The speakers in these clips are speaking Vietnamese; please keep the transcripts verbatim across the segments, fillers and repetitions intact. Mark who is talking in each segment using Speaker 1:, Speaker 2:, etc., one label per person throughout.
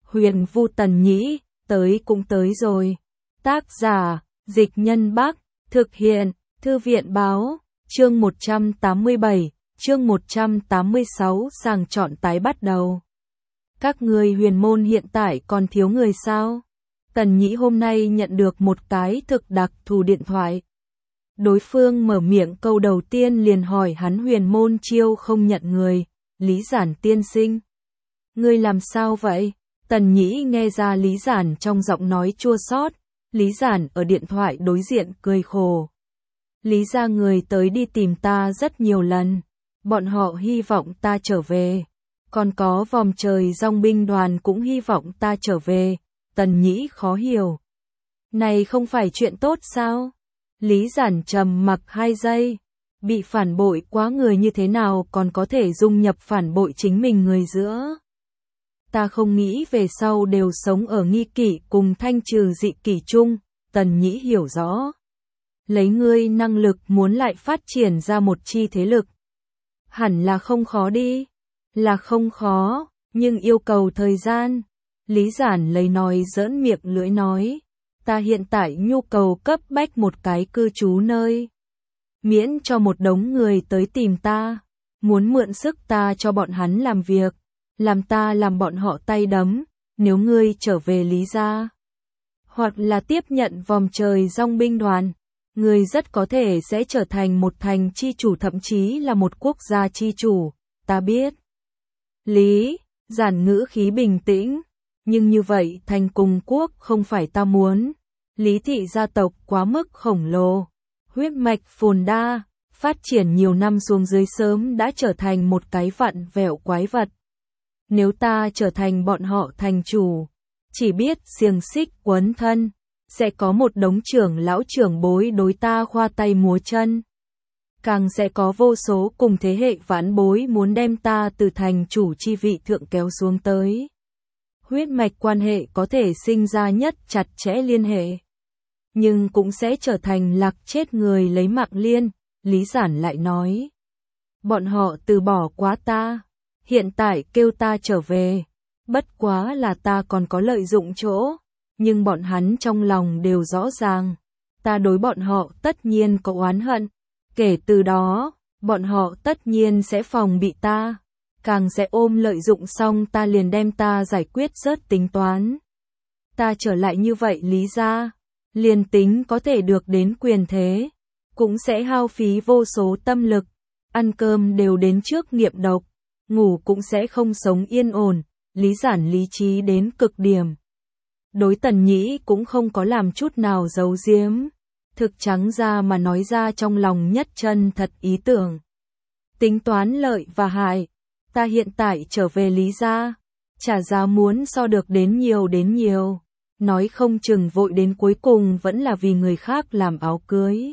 Speaker 1: Huyền Vu Tần Nhĩ, tới cũng tới rồi. Tác giả, Dịch Nhân Bắc, thực hiện, Thư viện Báo, chương một trăm tám mươi bảy, chương một trăm tám mươi sáu sàng chọn tái bắt đầu. Các người huyền môn hiện tại còn thiếu người sao? Tần Nhĩ hôm nay nhận được một cái thực đặc thù điện thoại. Đối phương mở miệng câu đầu tiên liền hỏi hắn huyền môn chiêu không nhận người, Lý Giản tiên sinh. Ngươi làm sao vậy? Tần Nhĩ nghe ra Lý Giản trong giọng nói chua xót. Lý Giản ở điện thoại đối diện cười khổ. Lý gia người tới đi tìm ta rất nhiều lần. Bọn họ hy vọng ta trở về. Còn có vòng trời dòng binh đoàn cũng hy vọng ta trở về. Tần Nhĩ khó hiểu. Này không phải chuyện tốt sao? Lý Giản trầm mặc hai giây. Bị phản bội quá người như thế nào còn có thể dung nhập phản bội chính mình người giữa? Ta không nghĩ về sau đều sống ở nghi kỷ cùng thanh trừ dị kỷ chung. Tần Nhĩ hiểu rõ. Lấy ngươi năng lực muốn lại phát triển ra một chi thế lực. Hẳn là không khó đi. Là không khó, nhưng yêu cầu thời gian. Lý Giản lấy nói giỡn miệng lưỡi nói. Ta hiện tại nhu cầu cấp bách một cái cư trú nơi. Miễn cho một đống người tới tìm ta. Muốn mượn sức ta cho bọn hắn làm việc. Làm ta làm bọn họ tay đấm. Nếu ngươi trở về Lý gia. Hoặc là tiếp nhận vòng trời dòng binh đoàn. Ngươi rất có thể sẽ trở thành một thành chi chủ thậm chí là một quốc gia chi chủ. Ta biết. Lý, Giản ngữ khí bình tĩnh. Nhưng như vậy thành cùng quốc không phải ta muốn. Lý thị gia tộc quá mức khổng lồ. Huyết mạch phồn đa. Phát triển nhiều năm xuống dưới sớm đã trở thành một cái vặn vẹo quái vật. Nếu ta trở thành bọn họ thành chủ. Chỉ biết xiềng xích quấn thân. Sẽ có một đống trưởng lão trưởng bối đối ta khoa tay múa chân. Càng sẽ có vô số cùng thế hệ vãn bối muốn đem ta từ thành chủ chi vị thượng kéo xuống tới. Huyết mạch quan hệ có thể sinh ra nhất chặt chẽ liên hệ. Nhưng cũng sẽ trở thành lạc chết người lấy mạng liên, Lý Giản lại nói. Bọn họ từ bỏ quá ta, hiện tại kêu ta trở về. Bất quá là ta còn có lợi dụng chỗ. Nhưng bọn hắn trong lòng đều rõ ràng. Ta đối bọn họ tất nhiên có oán hận. Kể từ đó, bọn họ tất nhiên sẽ phòng bị ta. Càng sẽ ôm lợi dụng xong ta liền đem ta giải quyết rớt tính toán. Ta trở lại như vậy Lý gia. Liền tính có thể được đến quyền thế. Cũng sẽ hao phí vô số tâm lực. Ăn cơm đều đến trước nghiệm độc. Ngủ cũng sẽ không sống yên ổn. Lý Giản lý trí đến cực điểm. Đối Tần Nhĩ cũng không có làm chút nào giấu giếm. Thực trắng ra mà nói ra trong lòng nhất chân thật ý tưởng. Tính toán lợi và hại. Ta hiện tại trở về Lý gia. Trả giá muốn so được đến nhiều đến nhiều. Nói không chừng vội đến cuối cùng vẫn là vì người khác làm áo cưới.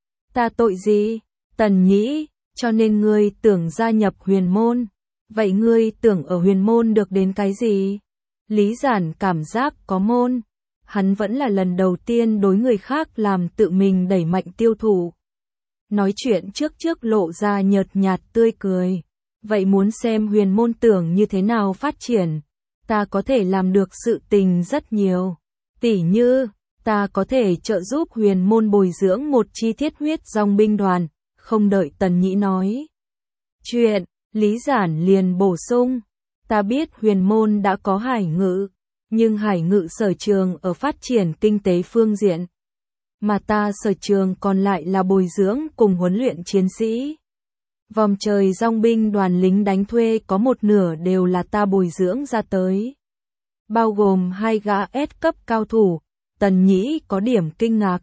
Speaker 1: Ta tội gì? Tần Nhĩ, cho nên ngươi tưởng gia nhập huyền môn. Vậy ngươi tưởng ở huyền môn được đến cái gì? Lý Giản cảm giác có môn. Hắn vẫn là lần đầu tiên đối người khác làm tự mình đẩy mạnh tiêu thụ. Nói chuyện trước trước lộ ra nhợt nhạt tươi cười. Vậy muốn xem huyền môn tưởng như thế nào phát triển. Ta có thể làm được sự tình rất nhiều. Tỉ như, ta có thể trợ giúp huyền môn bồi dưỡng một chi thiết huyết dòng binh đoàn. Không đợi Tần Nhĩ nói chuyện, Lý Giản liền bổ sung. Ta biết huyền môn đã có hải ngự, nhưng hải ngự sở trường ở phát triển kinh tế phương diện. Mà ta sở trường còn lại là bồi dưỡng cùng huấn luyện chiến sĩ. Vòng trời dòng binh đoàn lính đánh thuê có một nửa đều là ta bồi dưỡng ra tới. Bao gồm hai gã S cấp cao thủ, Tần Nhĩ có điểm kinh ngạc.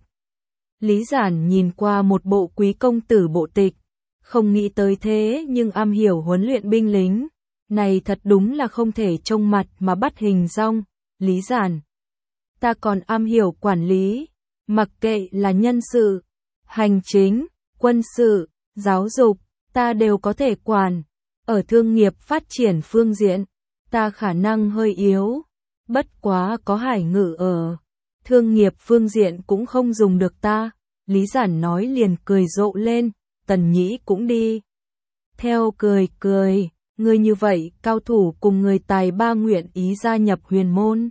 Speaker 1: Lý Giản nhìn qua một bộ quý công tử bộ tịch. Không nghĩ tới thế nhưng am hiểu huấn luyện binh lính. Này thật đúng là không thể trông mặt mà bắt hình dong. Lý Giản. Ta còn am hiểu quản lý. Mặc kệ là nhân sự, hành chính, quân sự, giáo dục, ta đều có thể quản. Ở thương nghiệp phát triển phương diện, ta khả năng hơi yếu. Bất quá có hải ngự ở. Thương nghiệp phương diện cũng không dùng được ta. Lý Giản nói liền cười rộ lên. Tần Nhĩ cũng đi theo cười cười. Người như vậy, cao thủ cùng người tài ba nguyện ý gia nhập huyền môn.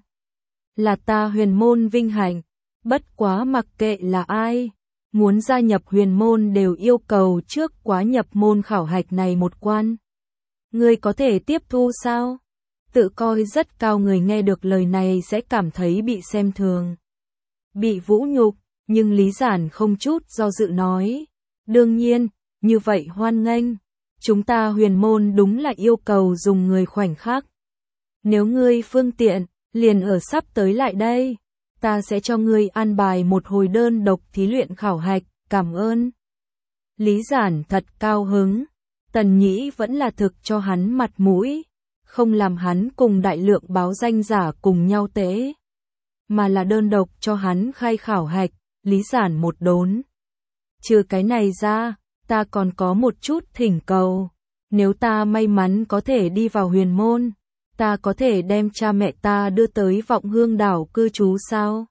Speaker 1: Là ta huyền môn vinh hạnh, bất quá mặc kệ là ai, muốn gia nhập huyền môn đều yêu cầu trước quá nhập môn khảo hạch này một quan. Ngươi có thể tiếp thu sao? Tự coi rất cao người nghe được lời này sẽ cảm thấy bị xem thường, bị vũ nhục, nhưng Lý Giản không chút do dự nói. Đương nhiên, như vậy hoan nghênh. Chúng ta huyền môn đúng là yêu cầu dùng người khoảnh khắc. Nếu ngươi phương tiện, liền ở sắp tới lại đây. Ta sẽ cho ngươi an bài một hồi đơn độc thí luyện khảo hạch, cảm ơn. Lý Giản thật cao hứng. Tần Nhĩ vẫn là thực cho hắn mặt mũi, không làm hắn cùng đại lượng báo danh giả cùng nhau tế, mà là đơn độc cho hắn khai khảo hạch. Lý Giản một đốn. Trừ cái này ra, ta còn có một chút thỉnh cầu. Nếu ta may mắn có thể đi vào huyền môn, ta có thể đem cha mẹ ta đưa tới Vọng Hương đảo cư trú sao?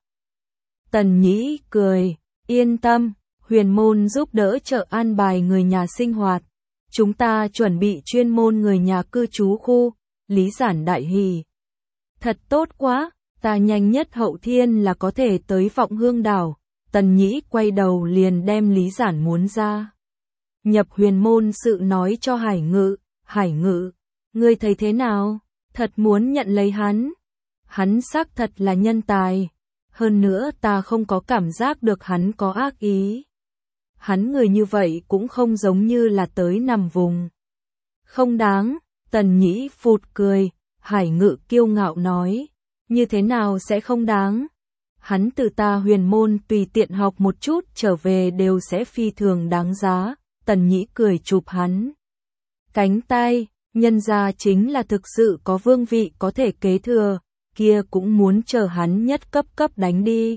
Speaker 1: Tần Nhĩ cười, yên tâm, huyền môn giúp đỡ trợ an bài người nhà sinh hoạt. Chúng ta chuẩn bị chuyên môn người nhà cư trú khu. Lý Giản đại hỉ. Thật tốt quá, ta nhanh nhất hậu thiên là có thể tới Vọng Hương đảo. Tần Nhĩ quay đầu liền đem Lý Giản muốn ra nhập huyền môn sự nói cho Hải Ngự. Hải Ngự, ngươi thấy thế nào? Thật muốn nhận lấy hắn. Hắn xác thật là nhân tài. Hơn nữa ta không có cảm giác được hắn có ác ý. Hắn người như vậy cũng không giống như là tới nằm vùng. Không đáng. Tần Nhĩ phụt cười. Hải Ngự kiêu ngạo nói. Như thế nào sẽ không đáng? Hắn từ ta huyền môn tùy tiện học một chút trở về đều sẽ phi thường đáng giá. Tần Nhĩ cười chụp hắn cánh tay, nhân ra chính là thực sự có vương vị có thể kế thừa, kia cũng muốn chờ hắn nhất cấp cấp đánh đi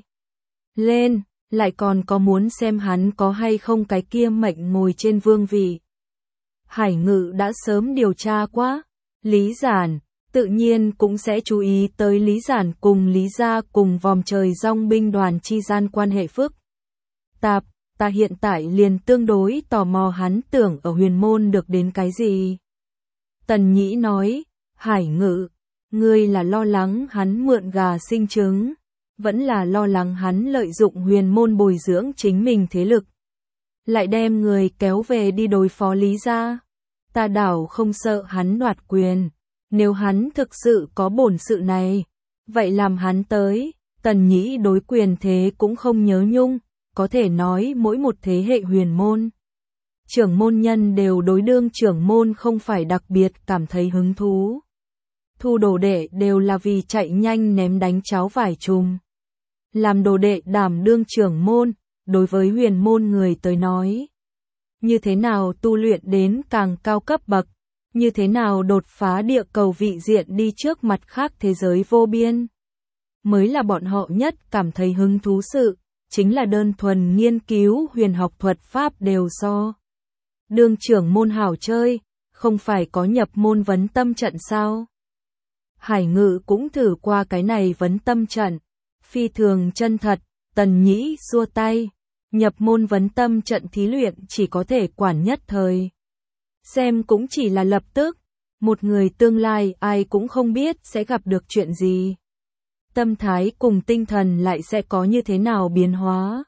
Speaker 1: lên, lại còn có muốn xem hắn có hay không cái kia mệnh ngồi trên vương vị. Hải Ngự đã sớm điều tra quá, Lý Giản tự nhiên cũng sẽ chú ý tới Lý Giản cùng Lý gia cùng vòm trời dòng binh đoàn chi gian quan hệ phức tạp. Ta hiện tại liền tương đối tò mò hắn tưởng ở huyền môn được đến cái gì. Tần Nhĩ nói, Hải Ngự, ngươi là lo lắng hắn mượn gà sinh trứng, vẫn là lo lắng hắn lợi dụng huyền môn bồi dưỡng chính mình thế lực, lại đem người kéo về đi đối phó Lý gia. Ta đảo không sợ hắn đoạt quyền, nếu hắn thực sự có bổn sự này, vậy làm hắn tới. Tần Nhĩ đối quyền thế cũng không nhớ nhung. Có thể nói mỗi một thế hệ huyền môn, trưởng môn nhân đều đối đương trưởng môn không phải đặc biệt cảm thấy hứng thú. Thu đồ đệ đều là vì chạy nhanh ném đánh cháo vải chùm. Làm đồ đệ đảm đương trưởng môn, đối với huyền môn người tới nói. Như thế nào tu luyện đến càng cao cấp bậc, như thế nào đột phá địa cầu vị diện đi trước mặt khác thế giới vô biên. Mới là bọn họ nhất cảm thấy hứng thú sự. Chính là đơn thuần nghiên cứu huyền học thuật pháp đều so. Đương trưởng môn hảo chơi, không phải có nhập môn vấn tâm trận sao? Hải Ngự cũng thử qua cái này vấn tâm trận. Phi thường chân thật, Tần Nhĩ xua tay. Nhập môn vấn tâm trận thí luyện chỉ có thể quản nhất thời. Xem cũng chỉ là lập tức. Một người tương lai ai cũng không biết sẽ gặp được chuyện gì. Tâm thái cùng tinh thần lại sẽ có như thế nào biến hóa.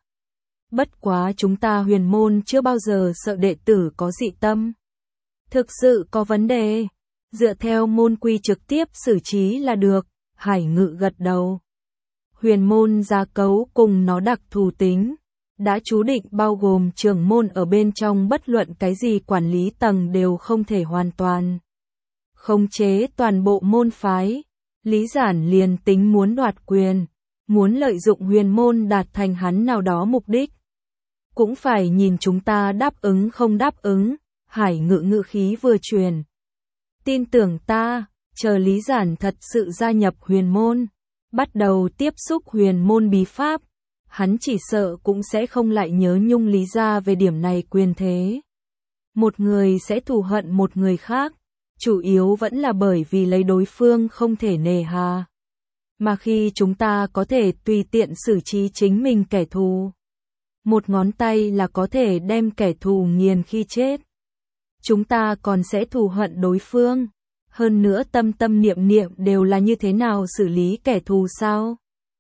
Speaker 1: Bất quá chúng ta huyền môn chưa bao giờ sợ đệ tử có dị tâm. Thực sự có vấn đề, dựa theo môn quy trực tiếp xử trí là được. Hải Ngự gật đầu. Huyền môn gia cấu cùng nó đặc thù tính, đã chú định bao gồm trưởng môn ở bên trong bất luận cái gì quản lý tầng đều không thể hoàn toàn khống chế toàn bộ môn phái. Lý Giản liền tính muốn đoạt quyền, muốn lợi dụng huyền môn đạt thành hắn nào đó mục đích. Cũng phải nhìn chúng ta đáp ứng không đáp ứng. Hải Ngự ngự khí vừa truyền. Tin tưởng ta, chờ Lý Giản thật sự gia nhập huyền môn, bắt đầu tiếp xúc huyền môn bí pháp, hắn chỉ sợ cũng sẽ không lại nhớ nhung Lý gia về điểm này quyền thế. Một người sẽ thù hận một người khác. Chủ yếu vẫn là bởi vì lấy đối phương không thể nề hà. Mà khi chúng ta có thể tùy tiện xử trí chính mình kẻ thù, một ngón tay là có thể đem kẻ thù nghiền khi chết. chúng ta còn sẽ thù hận đối phương. Hơn nữa tâm tâm niệm niệm đều là như thế nào xử lý kẻ thù sao?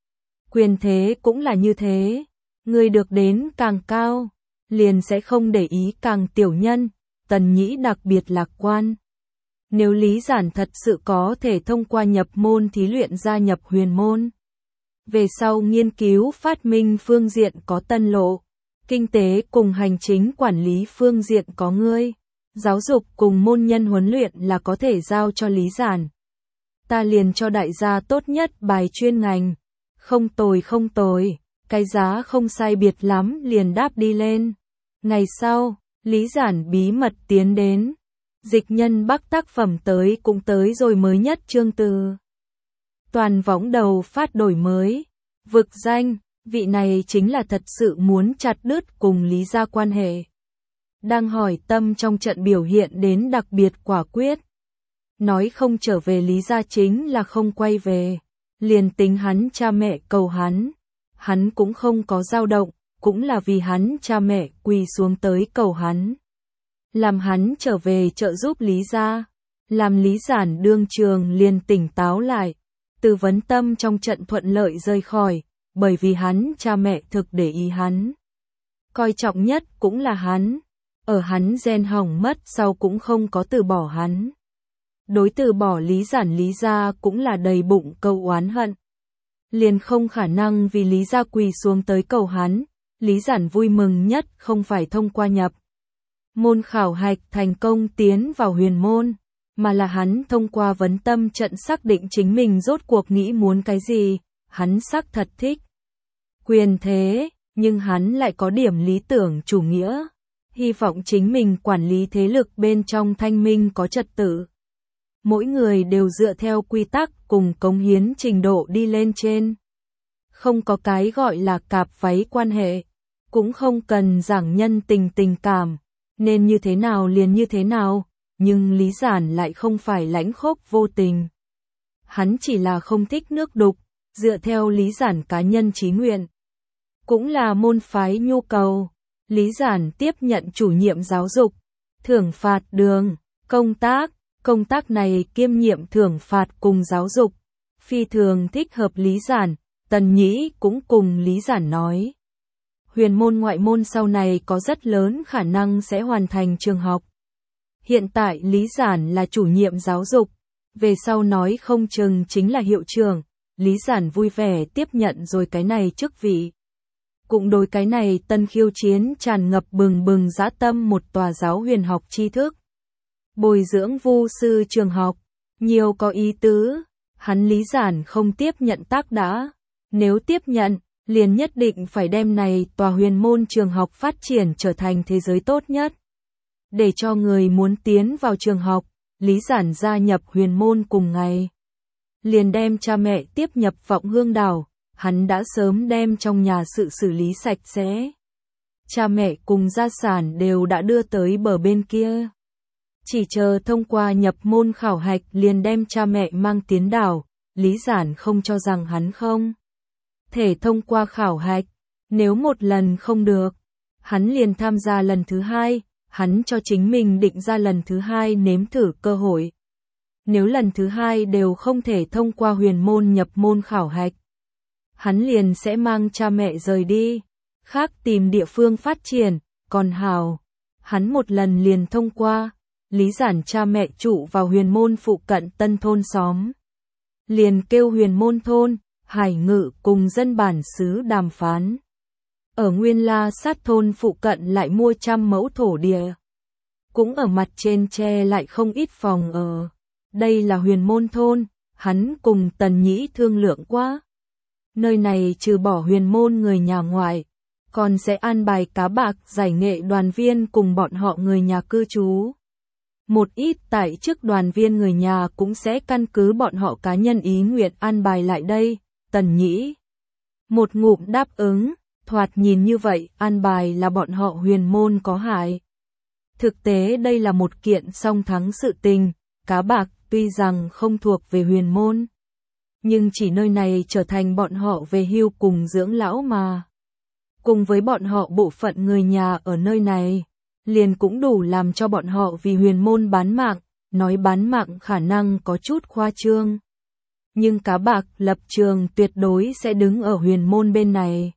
Speaker 1: Quyền thế cũng là như thế, người được đến càng cao, liền sẽ không để ý càng tiểu nhân. Tần Nhĩ đặc biệt lạc quan. Nếu Lý Giản thật sự có thể thông qua nhập môn thí luyện gia nhập huyền môn, về sau nghiên cứu phát minh phương diện có tân lộ, kinh tế cùng hành chính quản lý phương diện có ngươi, giáo dục cùng môn nhân huấn luyện là có thể giao cho Lý Giản. Ta liền cho đại gia tốt nhất bài chuyên ngành. Không tồi không tồi, cái giá không sai biệt lắm liền đáp đi lên. Ngày sau, Lý Giản bí mật tiến đến. Dịch nhân Bắc tác phẩm tới cũng tới rồi mới nhất chương từ. Toàn võng đầu phát đổi mới. Vực danh, vị này chính là thật sự muốn chặt đứt cùng Lý gia quan hệ. Đang hỏi tâm trong trận biểu hiện đến đặc biệt quả quyết. Nói không trở về Lý gia chính là không quay về. Liền tính hắn cha mẹ cầu hắn. Hắn cũng không có dao động, cũng là vì hắn cha mẹ quỳ xuống tới cầu hắn. Làm hắn trở về trợ giúp Lý gia. Làm Lý Giản đương trường liền tỉnh táo lại. Từ vấn tâm trong trận thuận lợi rời khỏi, bởi vì hắn cha mẹ thực để ý hắn. Coi trọng nhất cũng là hắn. Ở hắn gen hỏng mất sau cũng không có từ bỏ hắn. Đối từ bỏ Lý Giản Lý gia cũng là đầy bụng câu oán hận. Liền không khả năng vì Lý gia quỳ xuống tới cầu hắn. Lý Giản vui mừng nhất không phải thông qua nhập môn khảo hạch thành công tiến vào huyền môn, mà là hắn thông qua vấn tâm trận xác định chính mình rốt cuộc nghĩ muốn cái gì. Hắn xác thật thích quyền thế, nhưng hắn lại có điểm lý tưởng chủ nghĩa, hy vọng chính mình quản lý thế lực bên trong thanh minh có trật tự. Mỗi người đều dựa theo quy tắc cùng cống hiến trình độ đi lên trên. Không có cái gọi là cạp váy quan hệ, cũng không cần giảng nhân tình tình cảm, nên như thế nào liền như thế nào, nhưng Lý Giản lại không phải lãnh khốc vô tình. Hắn chỉ là không thích nước đục, dựa theo Lý Giản cá nhân chí nguyện. Cũng là môn phái nhu cầu, Lý Giản tiếp nhận chủ nhiệm giáo dục, thưởng phạt đường, công tác, công tác này kiêm nhiệm thưởng phạt cùng giáo dục, phi thường thích hợp Lý Giản. Tần Nhĩ cũng cùng Lý Giản nói. Huyền môn ngoại môn sau này có rất lớn khả năng sẽ hoàn thành trường học. Hiện tại Lý Giản là chủ nhiệm giáo dục, về sau nói không chừng chính là hiệu trưởng. Lý Giản vui vẻ tiếp nhận rồi cái này chức vị. Cũng đối cái này tân khiêu chiến tràn ngập bừng bừng dã tâm một tòa giáo huyền học tri thức. Bồi dưỡng vu sư trường học, nhiều có ý tứ. Hắn Lý Giản không tiếp nhận tác đã. Nếu tiếp nhận, liền nhất định phải đem này tòa huyền môn trường học phát triển trở thành thế giới tốt nhất. Để cho người muốn tiến vào trường học, Lý Giản gia nhập huyền môn cùng ngày. Liền đem cha mẹ tiếp nhập Vọng Hương Đảo, hắn đã sớm đem trong nhà sự xử lý sạch sẽ. Cha mẹ cùng gia sản đều đã đưa tới bờ bên kia. Chỉ chờ thông qua nhập môn khảo hạch liền đem cha mẹ mang tiến đảo, Lý Giản không cho rằng hắn không thể thông qua khảo hạch. Nếu một lần không được, hắn liền tham gia lần thứ hai, hắn cho chính mình định ra lần thứ hai nếm thử cơ hội. Nếu lần thứ hai đều không thể thông qua huyền môn nhập môn khảo hạch, hắn liền sẽ mang cha mẹ rời đi, khác tìm địa phương phát triển. Còn hào, hắn một lần liền thông qua. Lý Giản cha mẹ trụ vào huyền môn phụ cận tân thôn xóm, liền kêu huyền môn thôn, Hải Ngự cùng dân bản xứ đàm phán. Ở Nguyên La sát thôn phụ cận lại mua trăm mẫu thổ địa. Cũng ở mặt trên che lại không ít phòng ở. Đây là huyền môn thôn, hắn cùng Tần Nhĩ thương lượng quá. Nơi này trừ bỏ huyền môn người nhà ngoại, còn sẽ an bài cá bạc giải nghệ đoàn viên cùng bọn họ người nhà cư trú. Một ít tại chức đoàn viên người nhà cũng sẽ căn cứ bọn họ cá nhân ý nguyện an bài lại đây. Tần Nhĩ một ngụm đáp ứng, thoạt nhìn như vậy an bài là bọn họ huyền môn có hại. Thực tế đây là một kiện song thắng sự tình, cá bạc tuy rằng không thuộc về huyền môn, nhưng chỉ nơi này trở thành bọn họ về hưu cùng dưỡng lão mà. Cùng với bọn họ bộ phận người nhà ở nơi này, liền cũng đủ làm cho bọn họ vì huyền môn bán mạng, nói bán mạng khả năng có chút khoa trương. Nhưng cá bạc lập trường tuyệt đối sẽ đứng ở huyền môn bên này.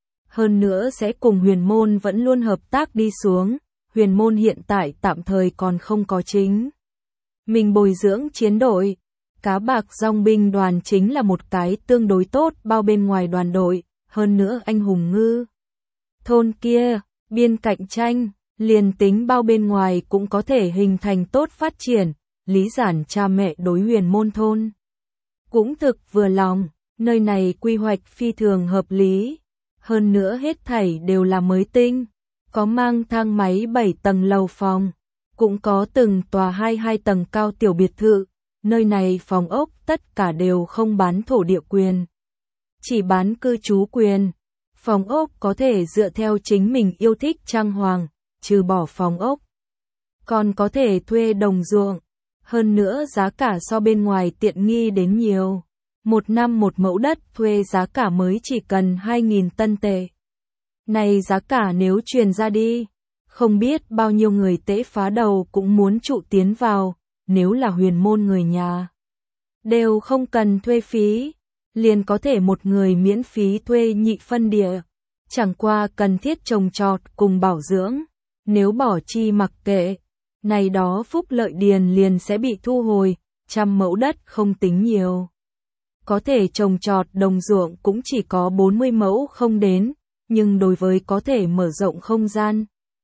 Speaker 1: Hơn nữa sẽ cùng huyền môn vẫn luôn hợp tác đi xuống, huyền môn hiện tại tạm thời còn không có chính. Mình bồi dưỡng chiến đội, cá bạc dòng binh đoàn chính là một cái tương đối tốt bao bên ngoài đoàn đội, hơn nữa anh hùng ngư. Thôn kia, biên cạnh tranh, liền tính bao bên ngoài cũng có thể hình thành tốt phát triển, lý giản cha mẹ đối huyền môn thôn. Cũng thực vừa lòng, nơi này quy hoạch phi thường hợp lý, hơn nữa hết thảy đều là mới tinh, có mang thang máy bảy tầng lầu phòng, cũng có từng tòa hai hai tầng cao tiểu biệt thự, nơi này phòng ốc tất cả đều không bán thổ địa quyền, chỉ bán cư trú quyền. Phòng ốc có thể dựa theo chính mình yêu thích trang hoàng, trừ bỏ phòng ốc, còn có thể thuê đồng ruộng, hơn nữa giá cả so bên ngoài tiện nghi đến nhiều. Một năm một mẫu đất thuê giá cả mới chỉ cần hai nghìn tân tệ. Này giá cả nếu truyền ra đi, không biết bao nhiêu người tễ phá đầu cũng muốn trụ tiến vào, nếu là huyền môn người nhà. Đều không cần thuê phí, liền có thể một người miễn phí thuê nhị phân địa, chẳng qua cần thiết trồng trọt cùng bảo dưỡng, nếu bỏ chi mặc kệ, này đó phúc lợi điền liền sẽ bị thu hồi, trăm mẫu đất không tính nhiều. Có thể trồng trọt đồng ruộng cũng chỉ có bốn mươi mẫu không đến, nhưng đối với có thể mở rộng không gian.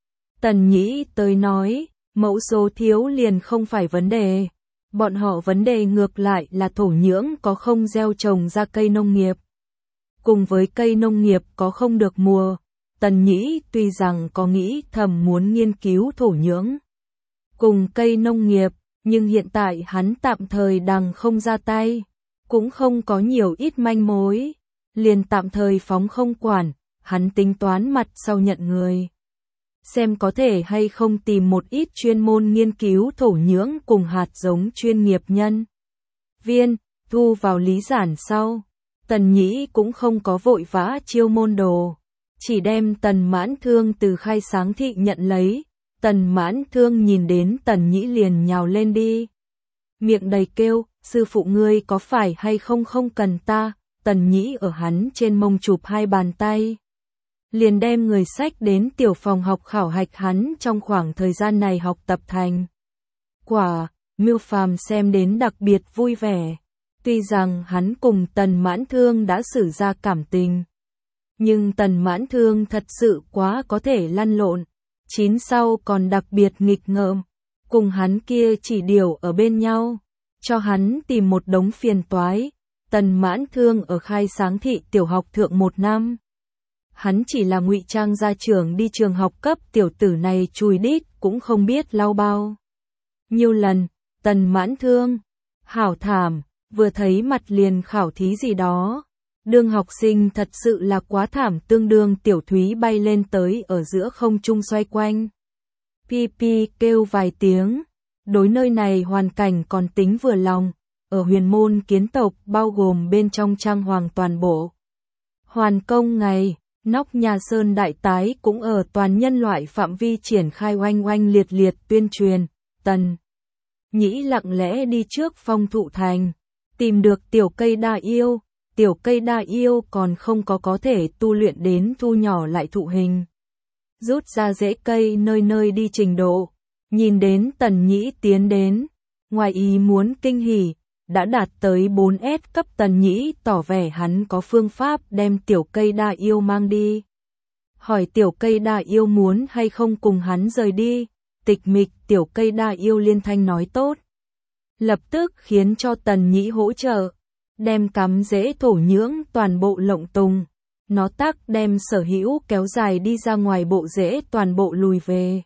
Speaker 1: Tần Nhĩ tới nói, mẫu số thiếu liền không phải vấn đề. Bọn họ vấn đề ngược lại là thổ nhưỡng có không gieo trồng ra cây nông nghiệp. Cùng với cây nông nghiệp có không được mùa, Tần Nhĩ tuy rằng có nghĩ thầm muốn nghiên cứu thổ nhưỡng cùng cây nông nghiệp, nhưng hiện tại hắn tạm thời đằng không ra tay, cũng không có nhiều ít manh mối, liền tạm thời phóng không quản, hắn tính toán mặt sau nhận người. Xem có thể hay không tìm một ít chuyên môn nghiên cứu thổ nhưỡng cùng hạt giống chuyên nghiệp nhân viên, thu vào lý giản sau. Tần Nhĩ cũng không có vội vã chiêu môn đồ, chỉ đem Tần Mãn Thương từ Khai Sáng thị nhận lấy. Tần Mãn Thương nhìn đến Tần Nhĩ liền nhào lên đi, miệng đầy kêu, sư phụ ngươi có phải hay không không cần ta. Tần Nhĩ ở hắn trên mông chụp hai bàn tay, liền đem người sách đến tiểu phòng học khảo hạch hắn trong khoảng thời gian này học tập thành quả. Miêu Phàm xem đến đặc biệt vui vẻ, tuy rằng hắn cùng Tần Mãn Thương đã xử ra cảm tình, nhưng Tần Mãn Thương thật sự quá có thể lăn lộn, chín sau còn đặc biệt nghịch ngợm, cùng hắn kia chỉ điều ở bên nhau, cho hắn tìm một đống phiền toái. Tần Mãn Thương ở Khai Sáng thị tiểu học thượng một năm, hắn chỉ là ngụy trang gia trưởng đi trường học cấp tiểu tử này chùi đít cũng không biết lau bao nhiêu lần. Tần Mãn Thương, hảo thảm, vừa thấy mặt liền khảo thí gì đó. Đương học sinh thật sự là quá thảm, tương đương tiểu thúy bay lên tới ở giữa không trung xoay quanh. Pi pi kêu vài tiếng, đối nơi này hoàn cảnh còn tính vừa lòng, ở huyền môn kiến tộc bao gồm bên trong trang hoàng toàn bộ. Hoàn công ngày, nóc nhà Sơn Đại Tái cũng ở toàn nhân loại phạm vi triển khai oanh oanh liệt liệt tuyên truyền. Tần Nhĩ lặng lẽ đi trước Phong Thụ Thành, tìm được tiểu cây đa yêu, tiểu cây đa yêu còn không có có thể tu luyện đến thu nhỏ lại thụ hình, rút ra rễ cây nơi nơi đi trình độ. Nhìn đến Tần Nhĩ tiến đến, ngoài ý muốn kinh hỉ, đã đạt tới bốn S cấp. Tần Nhĩ tỏ vẻ hắn có phương pháp đem tiểu cây đa yêu mang đi. Hỏi tiểu cây đa yêu muốn hay không cùng hắn rời đi, tịch mịch tiểu cây đa yêu liên thanh nói tốt. Lập tức khiến cho Tần Nhĩ hỗ trợ, đem cắm rễ thổ nhưỡng toàn bộ lộng tung, nó tác đem sở hữu kéo dài đi ra ngoài bộ rễ toàn bộ lùi về.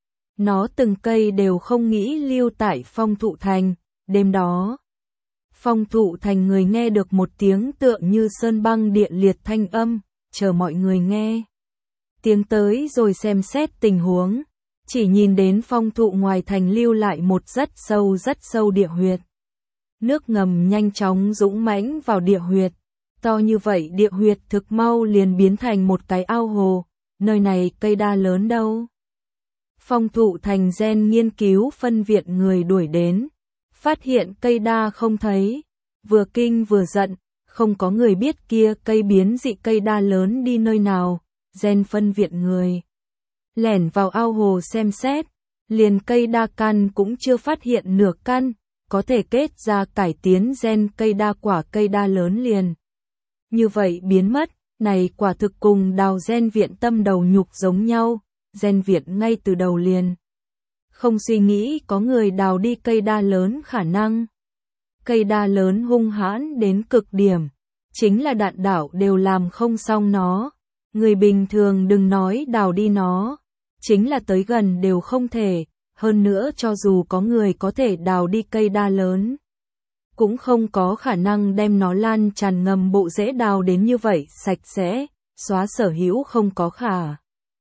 Speaker 1: Nó từng cây đều không nghĩ lưu tại Phong Thụ Thành. Đêm đó, Phong Thụ Thành người nghe được một tiếng tựa như sơn băng địa liệt thanh âm, chờ mọi người nghe tiếng tới rồi xem xét tình huống, chỉ nhìn đến phong thụ ngoài thành lưu lại một rất sâu rất sâu địa huyệt. Nước ngầm nhanh chóng dũng mãnh vào địa huyệt, to như vậy địa huyệt thực mau liền biến thành một cái ao hồ, nơi này cây đa lớn đâu. Phong thụ thành gen nghiên cứu phân viện người đuổi đến, phát hiện cây đa không thấy, vừa kinh vừa giận, không có người biết kia cây biến dị cây đa lớn đi nơi nào, gen phân viện người lẻn vào ao hồ xem xét, liền cây đa căn cũng chưa phát hiện nửa căn, có thể kết ra cải tiến gen cây đa quả cây đa lớn liền. Như vậy biến mất, này quả thực cùng đào gen viện tâm đầu nhục giống nhau, gen viện ngay từ đầu liền. Không suy nghĩ có người đào đi cây đa lớn khả năng. Cây đa lớn hung hãn đến cực điểm, chính là đạn đảo đều làm không xong nó. Người bình thường đừng nói đào đi nó, chính là tới gần đều không thể, hơn nữa cho dù có người có thể đào đi cây đa lớn, cũng không có khả năng đem nó lan tràn ngầm bộ rễ đào đến như vậy sạch sẽ, xóa sở hữu không có khả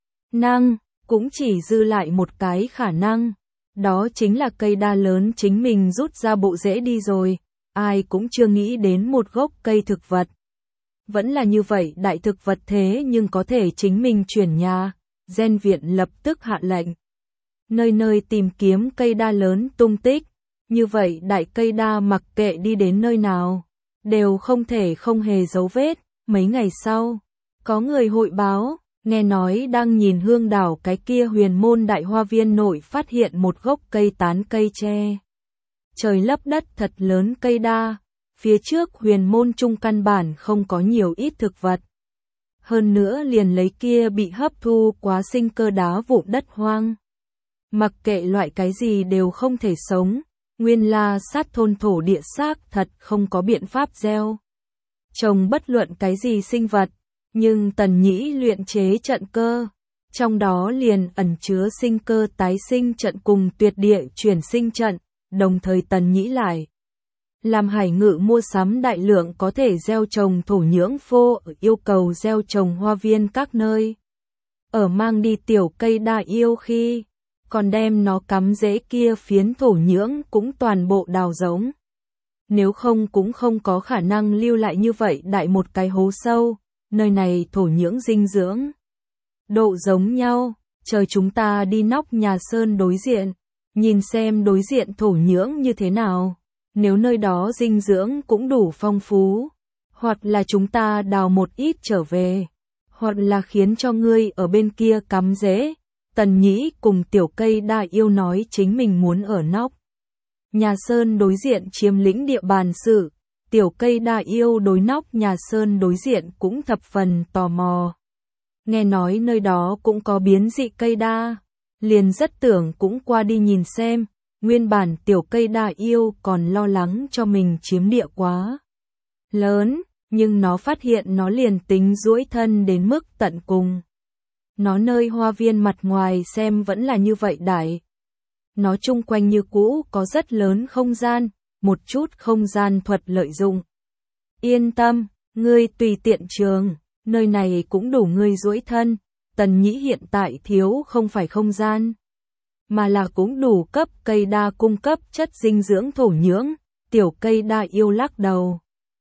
Speaker 1: năng, cũng chỉ dư lại một cái khả năng, đó chính là cây đa lớn chính mình rút ra bộ rễ đi rồi, ai cũng chưa nghĩ đến một gốc cây thực vật. Vẫn là như vậy đại thực vật thế nhưng có thể chính mình chuyển nhà, gen viện lập tức hạ lệnh. Nơi nơi tìm kiếm cây đa lớn tung tích, như vậy đại cây đa mặc kệ đi đến nơi nào, đều không thể không hề dấu vết. Mấy ngày sau, có người hội báo, nghe nói đang nhìn hương đảo cái kia huyền môn đại hoa viên nội phát hiện một gốc cây tán cây tre. Trời lấp đất thật lớn cây đa, phía trước huyền môn trung căn bản không có nhiều ít thực vật. Hơn nữa liền lấy kia bị hấp thu quá sinh cơ đá vụn đất hoang. Mặc kệ loại cái gì đều không thể sống, nguyên la sát thôn thổ địa xác thật không có biện pháp gieo trồng bất luận cái gì sinh vật, nhưng Tần Nhĩ luyện chế trận cơ, trong đó liền ẩn chứa sinh cơ tái sinh trận cùng tuyệt địa chuyển sinh trận, đồng thời Tần Nhĩ lại làm Hải Ngự mua sắm đại lượng có thể gieo trồng thổ nhưỡng phô, yêu cầu gieo trồng hoa viên các nơi. Ở mang đi tiểu cây đa yêu khi, còn đem nó cắm rễ kia phiến thổ nhưỡng cũng toàn bộ đào giống. Nếu không cũng không có khả năng lưu lại như vậy đại một cái hố sâu, nơi này thổ nhưỡng dinh dưỡng độ giống nhau, chờ chúng ta đi nóc nhà sơn đối diện, nhìn xem đối diện thổ nhưỡng như thế nào. Nếu nơi đó dinh dưỡng cũng đủ phong phú, hoặc là chúng ta đào một ít trở về, hoặc là khiến cho ngươi ở bên kia cắm rễ. Tần Nhĩ cùng tiểu cây đa yêu nói chính mình muốn ở nóc nhà sơn đối diện chiếm lĩnh địa bàn sự, tiểu cây đa yêu đối nóc nhà sơn đối diện cũng thập phần tò mò. Nghe nói nơi đó cũng có biến dị cây đa, liền rất tưởng cũng qua đi nhìn xem. Nguyên bản tiểu cây đa yêu còn lo lắng cho mình chiếm địa quá lớn, nhưng nó phát hiện nó liền tính duỗi thân đến mức tận cùng. Nó nơi hoa viên mặt ngoài xem vẫn là như vậy đại. Nó chung quanh như cũ có rất lớn không gian, một chút không gian thuật lợi dụng. Yên tâm, ngươi tùy tiện trường, nơi này cũng đủ ngươi duỗi thân. Tần Nhĩ hiện tại thiếu không phải không gian, mà là cũng đủ cấp cây đa cung cấp chất dinh dưỡng thổ nhưỡng. Tiểu cây đa yêu lắc đầu.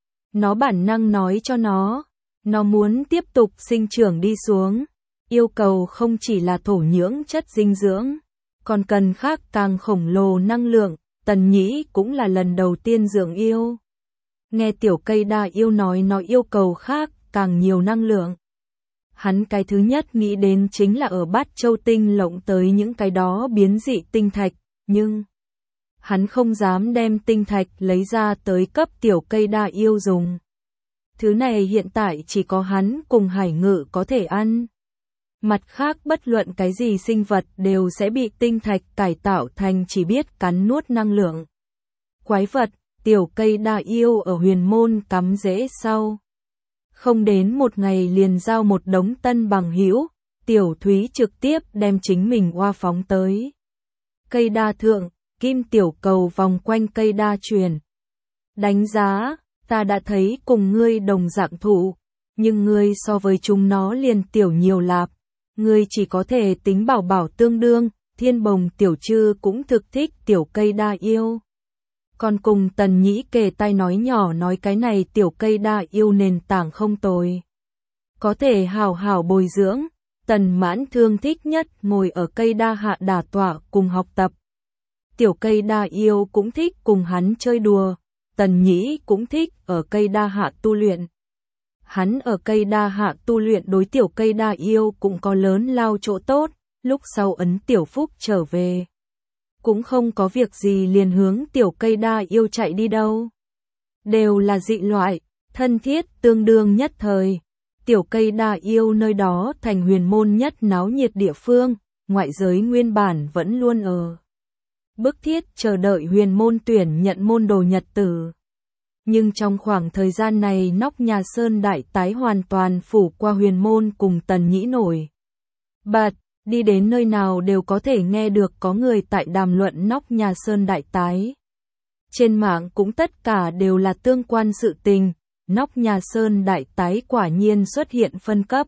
Speaker 1: Nó bản năng nói cho nó, nó muốn tiếp tục sinh trưởng đi xuống. Yêu cầu không chỉ là thổ nhưỡng chất dinh dưỡng, còn cần khác càng khổng lồ năng lượng. Tần Nhĩ cũng là lần đầu tiên dưỡng yêu. Nghe tiểu cây đa yêu nói nó yêu cầu khác càng nhiều năng lượng. Hắn cái thứ nhất nghĩ đến chính là ở Bát Châu tinh lộng tới những cái đó biến dị tinh thạch, nhưng hắn không dám đem tinh thạch lấy ra tới cấp tiểu cây đa yêu dùng. Thứ này hiện tại chỉ có hắn cùng Hải Ngự có thể ăn. Mặt khác bất luận cái gì sinh vật đều sẽ bị tinh thạch cải tạo thành chỉ biết cắn nuốt năng lượng. Quái vật, tiểu cây đa yêu ở huyền môn cắm rễ sau. Không đến một ngày liền giao một đống tân bằng hữu, tiểu Thúy trực tiếp đem chính mình oa phóng tới. Cây đa thượng, kim tiểu cầu vòng quanh cây đa truyền. Đánh giá, ta đã thấy cùng ngươi đồng dạng thụ, nhưng ngươi so với chúng nó liền tiểu nhiều lạp. Ngươi chỉ có thể tính bảo bảo tương đương, Thiên Bồng tiểu trư cũng thực thích tiểu cây đa yêu. Còn cùng Tần Nhĩ kề tai nói nhỏ nói cái này tiểu cây đa yêu nền tảng không tồi. Có thể hảo hảo bồi dưỡng, Tần Mãn Thương thích nhất ngồi ở cây đa hạ đả tọa cùng học tập. Tiểu cây đa yêu cũng thích cùng hắn chơi đùa, Tần Nhĩ cũng thích ở cây đa hạ tu luyện. Hắn ở cây đa hạ tu luyện đối tiểu cây đa yêu cũng có lớn lao chỗ tốt, lúc sau ấn tiểu phúc trở về. Cũng không có việc gì liền hướng tiểu cây đa yêu chạy đi đâu. Đều là dị loại, thân thiết tương đương nhất thời. Tiểu cây đa yêu nơi đó thành huyền môn nhất náo nhiệt địa phương, ngoại giới nguyên bản vẫn luôn ở bức thiết chờ đợi huyền môn tuyển nhận môn đồ nhật tử. Nhưng trong khoảng thời gian này nóc nhà Sơn Đại tái hoàn toàn phủ qua huyền môn cùng Tần Nhĩ nổi bật, đi đến nơi nào đều có thể nghe được có người tại đàm luận nóc nhà Sơn Đại tái. Trên mạng cũng tất cả đều là tương quan sự tình, nóc nhà Sơn Đại tái quả nhiên xuất hiện phân cấp.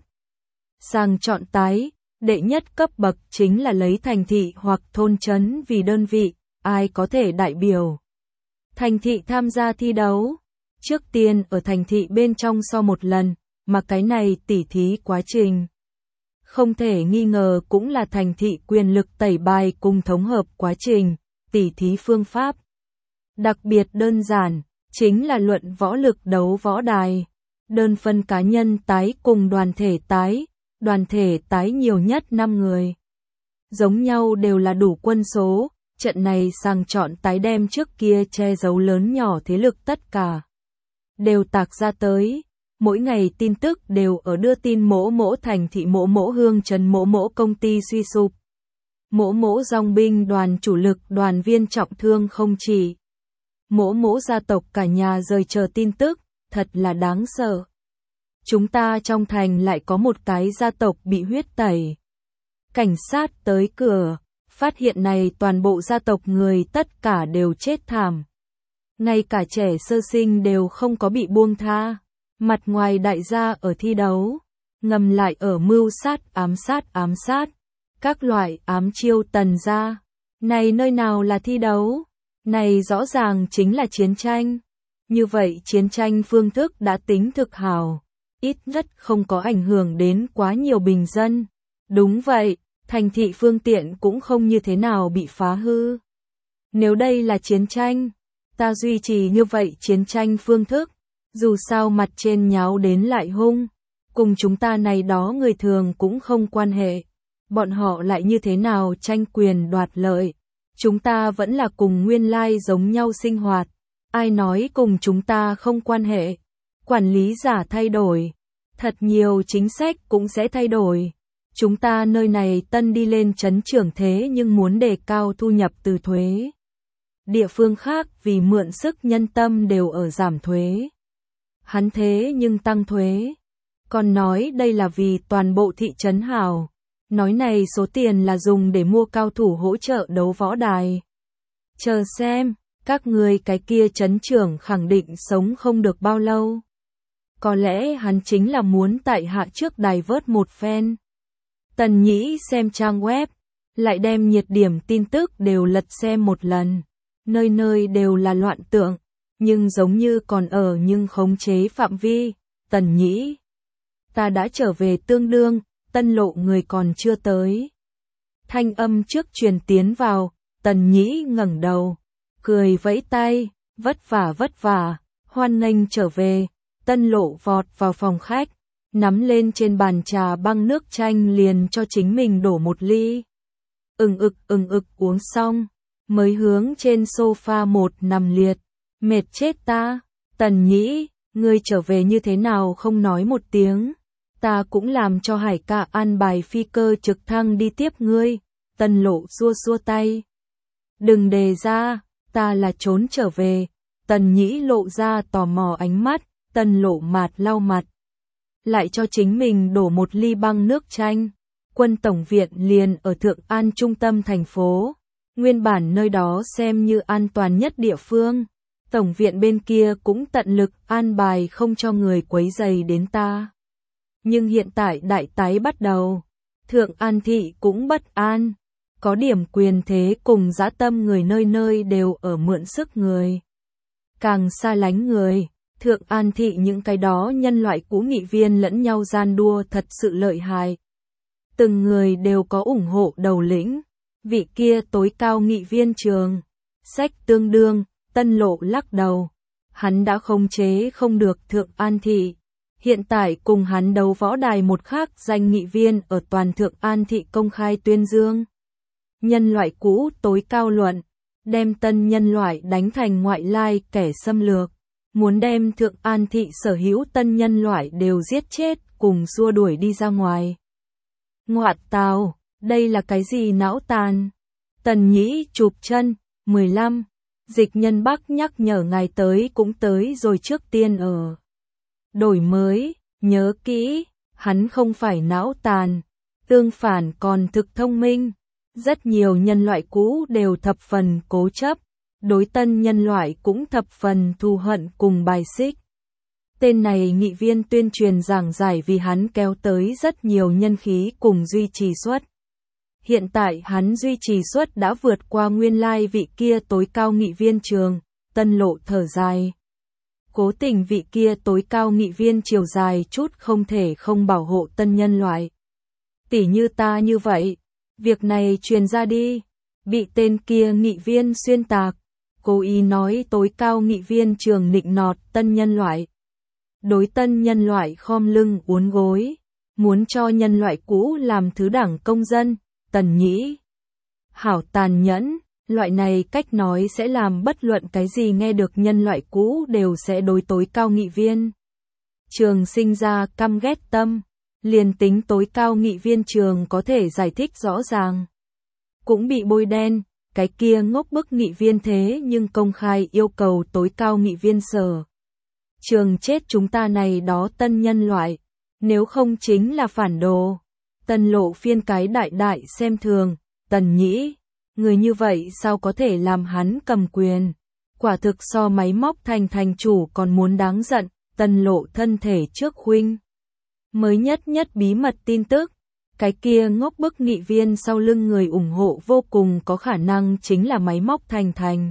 Speaker 1: Sang chọn tái, đệ nhất cấp bậc chính là lấy thành thị hoặc thôn trấn vì đơn vị, ai có thể đại biểu thành thị tham gia thi đấu. Trước tiên ở thành thị bên trong so một lần, mà cái này tỉ thí quá trình. Không thể nghi ngờ cũng là thành thị quyền lực tẩy bài cùng thống hợp quá trình, tỉ thí phương pháp. Đặc biệt đơn giản, chính là luận võ lực đấu võ đài. Đơn phân cá nhân tái cùng đoàn thể tái, đoàn thể tái nhiều nhất năm người. Giống nhau đều là đủ quân số, trận này sang chọn tái đem trước kia che giấu lớn nhỏ thế lực tất cả. Đều tạc ra tới, mỗi ngày tin tức đều ở đưa tin mỗ mỗ thành thị mỗ mỗ hương trấn mỗ mỗ công ty suy sụp. Mỗ mỗ dòng binh đoàn chủ lực đoàn viên trọng thương không chỉ. Mỗ mỗ gia tộc cả nhà rời chờ tin tức, thật là đáng sợ. Chúng ta trong thành lại có một cái gia tộc bị huyết tẩy. Cảnh sát tới cửa, phát hiện này toàn bộ gia tộc người tất cả đều chết thảm. Ngay cả trẻ sơ sinh đều không có bị buông tha. Mặt ngoài đại gia ở thi đấu, ngầm lại ở mưu sát ám sát ám sát. Các loại ám chiêu Tần gia. Này nơi nào là thi đấu? Này rõ ràng chính là chiến tranh. Như vậy chiến tranh phương thức đã tính thực hảo, ít nhất không có ảnh hưởng đến quá nhiều bình dân. Đúng vậy, thành thị phương tiện cũng không như thế nào bị phá hư. Nếu đây là chiến tranh, ta duy trì như vậy chiến tranh phương thức, dù sao mặt trên nháo đến lại hung, cùng chúng ta này đó người thường cũng không quan hệ. Bọn họ lại như thế nào tranh quyền đoạt lợi, chúng ta vẫn là cùng nguyên lai giống nhau sinh hoạt. Ai nói cùng chúng ta không quan hệ? Quản lý giả thay đổi, thật nhiều chính sách cũng sẽ thay đổi. Chúng ta nơi này tân đi lên trấn trưởng thế nhưng muốn đề cao thu nhập từ thuế. Địa phương khác vì mượn sức nhân tâm đều ở giảm thuế. Hắn thế nhưng tăng thuế. Còn nói đây là vì toàn bộ thị trấn hảo. Nói này số tiền là dùng để mua cao thủ hỗ trợ đấu võ đài. Chờ xem, các người cái kia trấn trưởng khẳng định sống không được bao lâu. Có lẽ hắn chính là muốn tại hạ trước đài vớt một phen. Tần Nhĩ xem trang web, lại đem nhiệt điểm tin tức đều lật xem một lần. Nơi nơi đều là loạn tượng, nhưng giống như còn ở nhưng khống chế phạm vi. Tần Nhĩ, ta đã trở về tương đương, tân lộ người còn chưa tới. Thanh âm trước truyền tiến vào, Tần Nhĩ ngẩng đầu, cười vẫy tay, vất vả vất vả, hoan nghênh trở về. Tân lộ vọt vào phòng khách, nắm lên trên bàn trà băng nước chanh liền cho chính mình đổ một ly. Ừng ực ừng ực uống xong, mới hướng trên sofa một nằm liệt, mệt chết ta. Tần Nhĩ, ngươi trở về như thế nào không nói một tiếng, ta cũng làm cho Hải ca an bài phi cơ trực thăng đi tiếp ngươi. Tân lộ xua xua tay. Đừng đề ra, ta là trốn trở về. Tần Nhĩ lộ ra tò mò ánh mắt, Tân lộ mạt lau mặt. Lại cho chính mình đổ một ly băng nước chanh. Quân tổng viện liền ở Thượng An trung tâm thành phố. Nguyên bản nơi đó xem như an toàn nhất địa phương. Tổng viện bên kia cũng tận lực an bài không cho người quấy rầy đến ta. Nhưng hiện tại đại tái bắt đầu. Thượng An thị cũng bất an. Có điểm quyền thế cùng dã tâm người nơi nơi đều ở mượn sức người. Càng xa lánh người. Thượng An thị những cái đó nhân loại cũ nghị viên lẫn nhau gian đua thật sự lợi hại. Từng người đều có ủng hộ đầu lĩnh. Vị kia tối cao nghị viên trường. Sách tương đương, Tân Lộ lắc đầu. Hắn đã khống chế không được Thượng An Thị. Hiện tại cùng hắn đấu võ đài một khác danh nghị viên ở toàn Thượng An Thị công khai tuyên dương. Nhân loại cũ tối cao luận, đem tân nhân loại đánh thành ngoại lai kẻ xâm lược. Muốn đem Thượng An Thị sở hữu tân nhân loại đều giết chết, cùng xua đuổi đi ra ngoài. Ngoạt tào, đây là cái gì não tàn? Tần Nhĩ chụp chân, mười lăm. Dịch Nhân Bắc nhắc nhở ngài tới cũng tới rồi, trước tiên ở. Đổi mới, nhớ kỹ, hắn không phải não tàn, tương phản còn thực thông minh. Rất nhiều nhân loại cũ đều thập phần cố chấp, đối tân nhân loại cũng thập phần thù hận cùng bài xích. Tên này nghị viên tuyên truyền giảng giải vì hắn kéo tới rất nhiều nhân khí cùng duy trì suất. Hiện tại hắn duy trì suất đã vượt qua nguyên lai vị kia tối cao nghị viên trường. Tân Lộ thở dài. Cố tình vị kia tối cao nghị viên chiều dài chút không thể không bảo hộ tân nhân loại. Tỉ như ta như vậy, việc này truyền ra đi, bị tên kia nghị viên xuyên tạc, cố ý nói tối cao nghị viên trường nịnh nọt tân nhân loại. Đối tân nhân loại khom lưng uốn gối, muốn cho nhân loại cũ làm thứ đảng công dân. Tần Nhĩ hảo tàn nhẫn, loại này cách nói sẽ làm bất luận cái gì nghe được nhân loại cũ đều sẽ đối tối cao nghị viên trường sinh ra căm ghét tâm, liền tính tối cao nghị viên trường có thể giải thích rõ ràng, cũng bị bôi đen. Cái kia ngốc bức nghị viên thế nhưng công khai yêu cầu tối cao nghị viên sở trường chết chúng ta này đó tân nhân loại, nếu không chính là phản đồ. Tân Lộ phiên cái đại đại xem thường. Tần Nhĩ, người như vậy sao có thể làm hắn cầm quyền? Quả thực so máy móc thành thành chủ còn muốn đáng giận. Tân Lộ thân thể trước khuynh. Mới nhất nhất bí mật tin tức, cái kia ngốc bức nghị viên sau lưng người ủng hộ vô cùng có khả năng chính là máy móc thành thành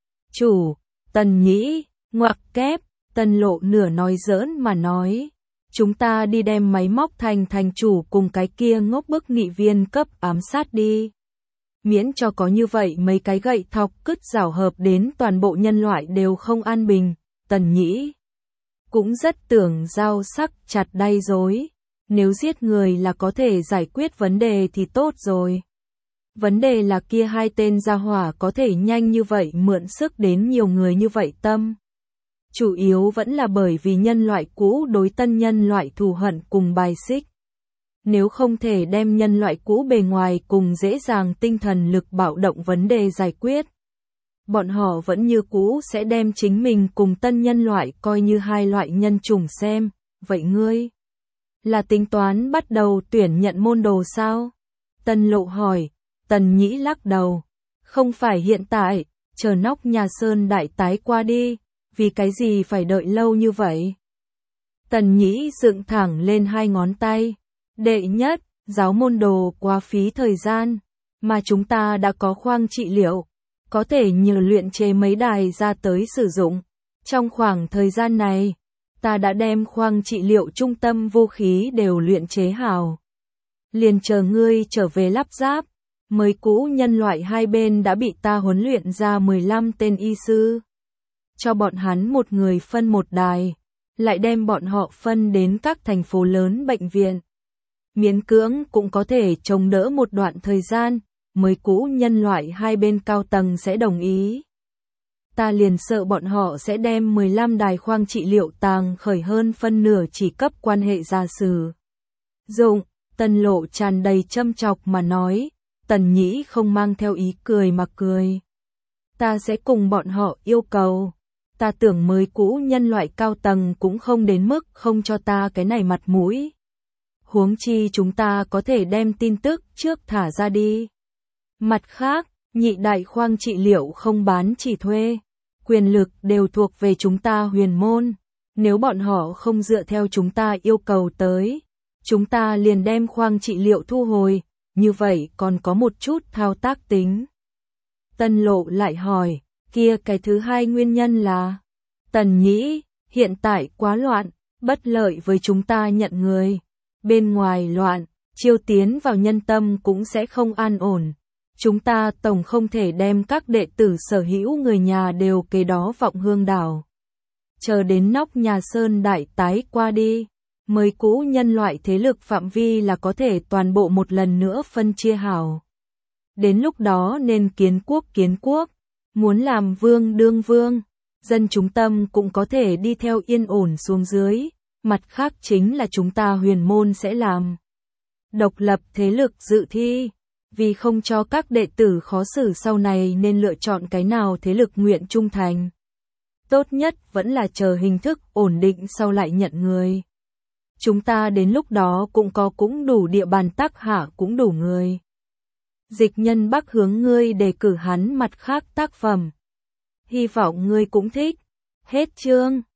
Speaker 1: chủ. Tần Nhĩ, ngoặc kép. Tân Lộ nửa nói giỡn mà nói. Chúng ta đi đem máy móc thành thành chủ cùng cái kia ngốc bức nghị viên cấp ám sát đi. Miễn cho có như vậy mấy cái gậy thọc cứt rảo hợp đến toàn bộ nhân loại đều không an bình. Tần Nhĩ cũng rất tưởng dao sắc chặt đay dối. Nếu giết người là có thể giải quyết vấn đề thì tốt rồi. Vấn đề là kia hai tên gia hỏa có thể nhanh như vậy mượn sức đến nhiều người như vậy tâm. Chủ yếu vẫn là bởi vì nhân loại cũ đối tân nhân loại thù hận cùng bài xích. Nếu không thể đem nhân loại cũ bề ngoài cùng dễ dàng tinh thần lực bạo động vấn đề giải quyết, bọn họ vẫn như cũ sẽ đem chính mình cùng tân nhân loại coi như hai loại nhân chủng xem. Vậy ngươi là tính toán bắt đầu tuyển nhận môn đồ sao? Tân Lộ hỏi. Tần Nhĩ lắc đầu. Không phải hiện tại, chờ nóc nhà Sơn đại tái qua đi. Vì cái gì phải đợi lâu như vậy? Tần Nhĩ dựng thẳng lên hai ngón tay. Đệ nhất, giáo môn đồ quá phí thời gian, mà chúng ta đã có khoang trị liệu, có thể nhờ luyện chế mấy đài ra tới sử dụng. Trong khoảng thời gian này, ta đã đem khoang trị liệu trung tâm vũ khí đều luyện chế hảo. Liền chờ ngươi trở về lắp ráp, mới cũ nhân loại hai bên đã bị ta huấn luyện ra mười lăm tên y sư. Cho bọn hắn một người phân một đài, lại đem bọn họ phân đến các thành phố lớn bệnh viện. Miễn cưỡng cũng có thể chống đỡ một đoạn thời gian, mới cũ nhân loại hai bên cao tầng sẽ đồng ý. Ta liền sợ bọn họ sẽ đem mười lăm đài khoang trị liệu tàng khởi hơn phân nửa chỉ cấp quan hệ gia sử dụng. Tân Lộ tràn đầy châm chọc mà nói. Tần Nhĩ không mang theo ý cười mà cười. Ta sẽ cùng bọn họ yêu cầu. Ta tưởng mới cũ nhân loại cao tầng cũng không đến mức không cho ta cái này mặt mũi. Huống chi chúng ta có thể đem tin tức trước thả ra đi. Mặt khác, nhị đại khoang trị liệu không bán chỉ thuê. Quyền lực đều thuộc về chúng ta Huyền Môn. Nếu bọn họ không dựa theo chúng ta yêu cầu tới, chúng ta liền đem khoang trị liệu thu hồi. Như vậy còn có một chút thao tác tính. Tân Lộ lại hỏi, kia cái thứ hai nguyên nhân là? Tần Nhĩ, hiện tại quá loạn, bất lợi với chúng ta nhận người. Bên ngoài loạn, chiêu tiến vào nhân tâm cũng sẽ không an ổn. Chúng ta tổng không thể đem các đệ tử sở hữu người nhà đều kế đó vọng hương đảo. Chờ đến nóc nhà Sơn Đại tái qua đi, mới cũ nhân loại thế lực phạm vi là có thể toàn bộ một lần nữa phân chia hảo. Đến lúc đó nên kiến quốc kiến quốc, muốn làm vương đương vương, dân chúng tâm cũng có thể đi theo yên ổn xuống dưới, mặt khác chính là chúng ta huyền môn sẽ làm độc lập thế lực dự thi, vì không cho các đệ tử khó xử sau này nên lựa chọn cái nào thế lực nguyện trung thành. Tốt nhất vẫn là chờ hình thức ổn định sau lại nhận người. Chúng ta đến lúc đó cũng có cũng đủ địa bàn tác hạ cũng đủ người. Dịch Nhân Bắc hướng ngươi đề cử hắn mặt khác tác phẩm. Hy vọng ngươi cũng thích. Hết chương.